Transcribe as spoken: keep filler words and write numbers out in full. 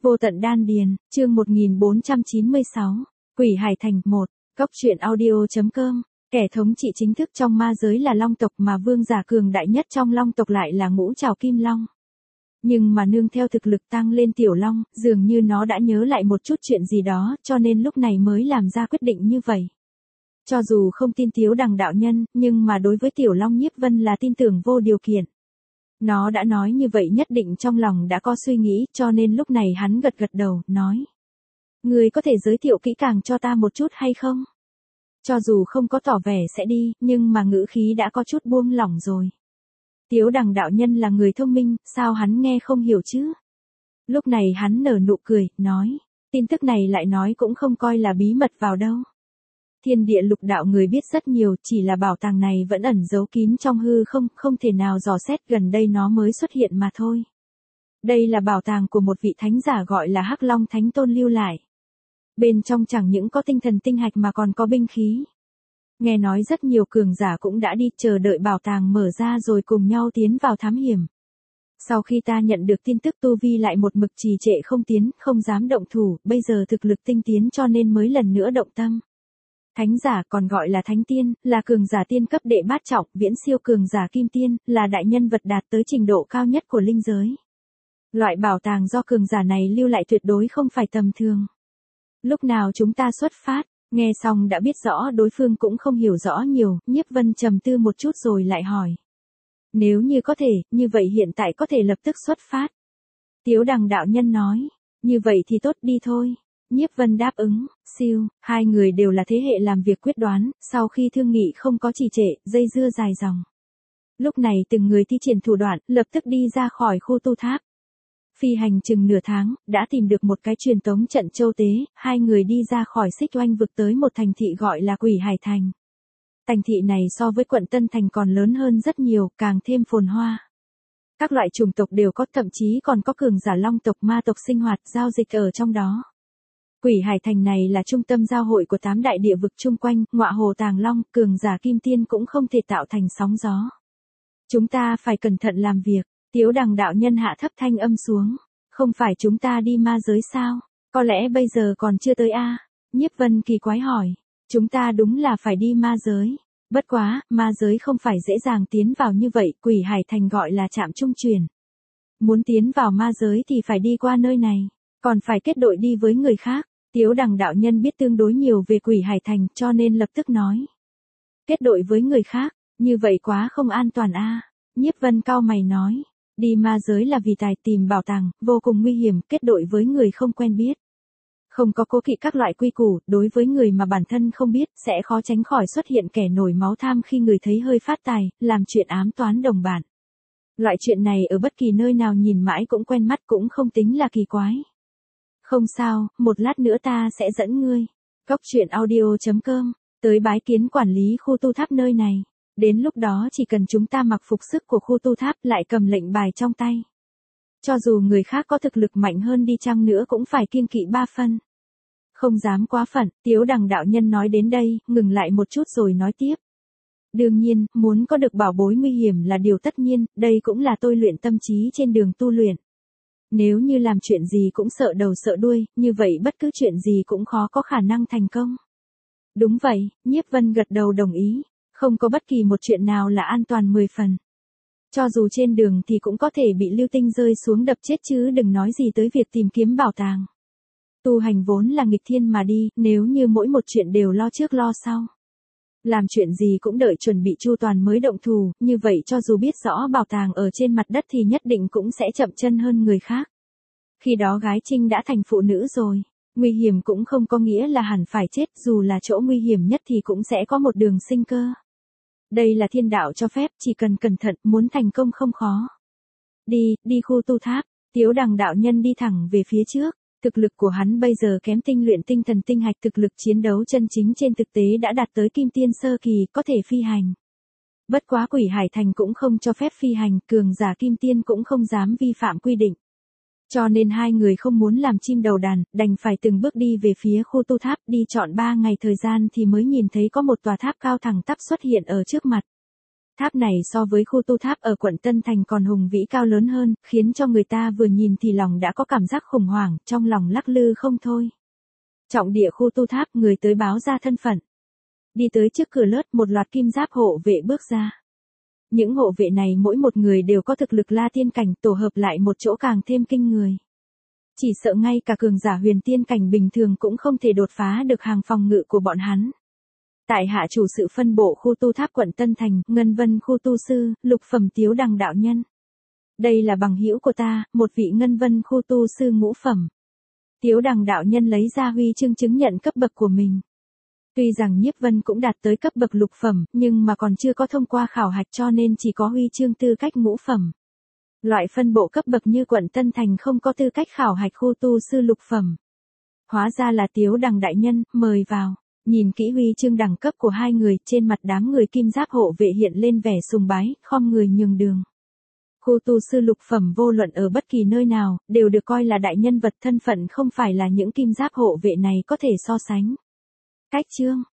Vô tận đan điền, chương một nghìn bốn trăm chín mươi sáu, Quỷ Hải Thành một, Cốc truyện audio.com, kẻ thống trị chính thức trong ma giới là Long tộc mà vương giả cường đại nhất trong Long tộc lại là Ngũ Trảo Kim Long. Nhưng mà nương theo thực lực tăng lên Tiểu Long, dường như nó đã nhớ lại một chút chuyện gì đó, cho nên lúc này mới làm ra quyết định như vậy. Cho dù không tin Tiếu Đằng đạo nhân, nhưng mà đối với Tiểu Long Nhiếp Vân là tin tưởng vô điều kiện. Nó đã nói như vậy nhất định trong lòng đã có suy nghĩ, cho nên lúc này hắn gật gật đầu, nói. Người có thể giới thiệu kỹ càng cho ta một chút hay không? Cho dù không có tỏ vẻ sẽ đi, nhưng mà ngữ khí đã có chút buông lỏng rồi. Tiếu Đằng đạo nhân là người thông minh, sao hắn nghe không hiểu chứ? Lúc này hắn nở nụ cười, nói. Tin tức này lại nói cũng không coi là bí mật vào đâu. Thiên địa lục đạo người biết rất nhiều, chỉ là bảo tàng này vẫn ẩn giấu kín trong hư không, không thể nào dò xét, gần đây nó mới xuất hiện mà thôi. Đây là bảo tàng của một vị thánh giả gọi là Hắc Long Thánh Tôn lưu lại. Bên trong chẳng những có tinh thần tinh hạch mà còn có binh khí. Nghe nói rất nhiều cường giả cũng đã đi chờ đợi bảo tàng mở ra rồi cùng nhau tiến vào thám hiểm. Sau khi ta nhận được tin tức tu vi lại một mực trì trệ không tiến, không dám động thủ, bây giờ thực lực tinh tiến cho nên mới lần nữa động tâm. Thánh giả còn gọi là thánh tiên, là cường giả tiên cấp đệ bát trọng, viễn siêu cường giả kim tiên, là đại nhân vật đạt tới trình độ cao nhất của linh giới. Loại bảo tàng do cường giả này lưu lại tuyệt đối không phải tầm thường. Lúc nào chúng ta xuất phát, nghe xong đã biết rõ đối phương cũng không hiểu rõ nhiều, Nhiếp Vân trầm tư một chút rồi lại hỏi. Nếu như có thể, như vậy hiện tại có thể lập tức xuất phát. Tiếu Đằng đạo nhân nói, như vậy thì tốt đi thôi. Nhiếp Vân đáp ứng, siêu, hai người đều là thế hệ làm việc quyết đoán, sau khi thương nghị không có trì trệ, dây dưa dài dòng. Lúc này từng người thi triển thủ đoạn, lập tức đi ra khỏi khu tu tháp. Phi hành chừng nửa tháng, đã tìm được một cái truyền tống trận châu tế, hai người đi ra khỏi Xích Oanh vực tới một thành thị gọi là Quỷ Hải Thành. Thành thị này so với quận Tân Thành còn lớn hơn rất nhiều, càng thêm phồn hoa. Các loại chủng tộc đều có, thậm chí còn có cường giả Long tộc, ma tộc sinh hoạt, giao dịch ở trong đó. Quỷ Hải Thành này là trung tâm giao hội của tám đại địa vực chung quanh, ngọa hồ Tàng Long, cường giả kim tiên cũng không thể tạo thành sóng gió. Chúng ta phải cẩn thận làm việc, Tiếu Đằng đạo nhân hạ thấp thanh âm xuống. Không phải chúng ta đi ma giới sao? Có lẽ bây giờ còn chưa tới a? Nhiếp Vân kỳ quái hỏi. Chúng ta đúng là phải đi ma giới. Bất quá, ma giới không phải dễ dàng tiến vào như vậy, Quỷ Hải Thành gọi là trạm trung chuyển. Muốn tiến vào ma giới thì phải đi qua nơi này, còn phải kết đội đi với người khác. Tiếu Đằng đạo nhân biết tương đối nhiều về Quỷ Hải Thành cho nên lập tức nói. Kết đội với người khác, như vậy quá không an toàn a. Nhiếp Vân cau mày nói. Đi ma giới là vì tài tìm bảo tàng, vô cùng nguy hiểm, kết đội với người không quen biết. Không có cố kỵ các loại quy củ, đối với người mà bản thân không biết, sẽ khó tránh khỏi xuất hiện kẻ nổi máu tham khi người thấy hơi phát tài, làm chuyện ám toán đồng bạn. Loại chuyện này ở bất kỳ nơi nào nhìn mãi cũng quen mắt cũng không tính là kỳ quái. Không sao, một lát nữa ta sẽ dẫn ngươi. Cốc truyện audio.com, tới bái kiến quản lý khu tu tháp nơi này. Đến lúc đó chỉ cần chúng ta mặc phục sức của khu tu tháp lại cầm lệnh bài trong tay. Cho dù người khác có thực lực mạnh hơn đi chăng nữa cũng phải kiêng kỵ ba phân. Không dám quá phận, Tiếu Đằng đạo nhân nói đến đây, ngừng lại một chút rồi nói tiếp. Đương nhiên, muốn có được bảo bối nguy hiểm là điều tất nhiên, đây cũng là tôi luyện tâm trí trên đường tu luyện. Nếu như làm chuyện gì cũng sợ đầu sợ đuôi, như vậy bất cứ chuyện gì cũng khó có khả năng thành công. Đúng vậy, Nhiếp Vân gật đầu đồng ý. Không có bất kỳ một chuyện nào là an toàn mười phần. Cho dù trên đường thì cũng có thể bị lưu tinh rơi xuống đập chết chứ đừng nói gì tới việc tìm kiếm bảo tàng. Tu hành vốn là nghịch thiên mà đi, nếu như mỗi một chuyện đều lo trước lo sau. Làm chuyện gì cũng đợi chuẩn bị chu toàn mới động thủ, như vậy cho dù biết rõ bảo tàng ở trên mặt đất thì nhất định cũng sẽ chậm chân hơn người khác. Khi đó gái trinh đã thành phụ nữ rồi. Nguy hiểm cũng không có nghĩa là hẳn phải chết, dù là chỗ nguy hiểm nhất thì cũng sẽ có một đường sinh cơ. Đây là thiên đạo cho phép, chỉ cần cẩn thận, muốn thành công không khó. Đi, đi khu tu tháp, Tiếu Đằng đạo nhân đi thẳng về phía trước. Thực lực của hắn bây giờ kém tinh luyện tinh thần tinh hạch, thực lực chiến đấu chân chính trên thực tế đã đạt tới kim tiên sơ kỳ, có thể phi hành. Bất quá Quỷ Hải Thành cũng không cho phép phi hành, cường giả kim tiên cũng không dám vi phạm quy định. Cho nên hai người không muốn làm chim đầu đàn, đành phải từng bước đi về phía khu tu tháp, đi trọn ba ngày thời gian thì mới nhìn thấy có một tòa tháp cao thẳng tắp xuất hiện ở trước mặt. Tháp này so với khu tu tháp ở quận Tân Thành còn hùng vĩ cao lớn hơn, khiến cho người ta vừa nhìn thì lòng đã có cảm giác khủng hoảng, trong lòng lắc lư không thôi. Trọng địa khu tu tháp, người tới báo ra thân phận. Đi tới trước cửa lớt, một loạt kim giáp hộ vệ bước ra. Những hộ vệ này mỗi một người đều có thực lực La Tiên cảnh, tổ hợp lại một chỗ càng thêm kinh người. Chỉ sợ ngay cả cường giả huyền tiên cảnh bình thường cũng không thể đột phá được hàng phòng ngự của bọn hắn. Tại hạ chủ sự phân bộ khu tu tháp quận Tân Thành, Ngân Vân khu tu sư, lục phẩm Tiếu Đằng đạo nhân. Đây là bằng hữu của ta, một vị Ngân Vân khu tu sư ngũ phẩm. Tiếu Đằng đạo nhân lấy ra huy chương chứng nhận cấp bậc của mình. Tuy rằng Nhiếp Vân cũng đạt tới cấp bậc lục phẩm, nhưng mà còn chưa có thông qua khảo hạch cho nên chỉ có huy chương tư cách ngũ phẩm. Loại phân bộ cấp bậc như quận Tân Thành không có tư cách khảo hạch khu tu sư lục phẩm. Hóa ra là Tiếu Đằng đại nhân, mời vào. Nhìn kỹ huy chương đẳng cấp của hai người, trên mặt đám người kim giáp hộ vệ hiện lên vẻ sùng bái, khom người nhường đường. Khu tu sư lục phẩm vô luận ở bất kỳ nơi nào, đều được coi là đại nhân vật, thân phận không phải là những kim giáp hộ vệ này có thể so sánh. Cách chương,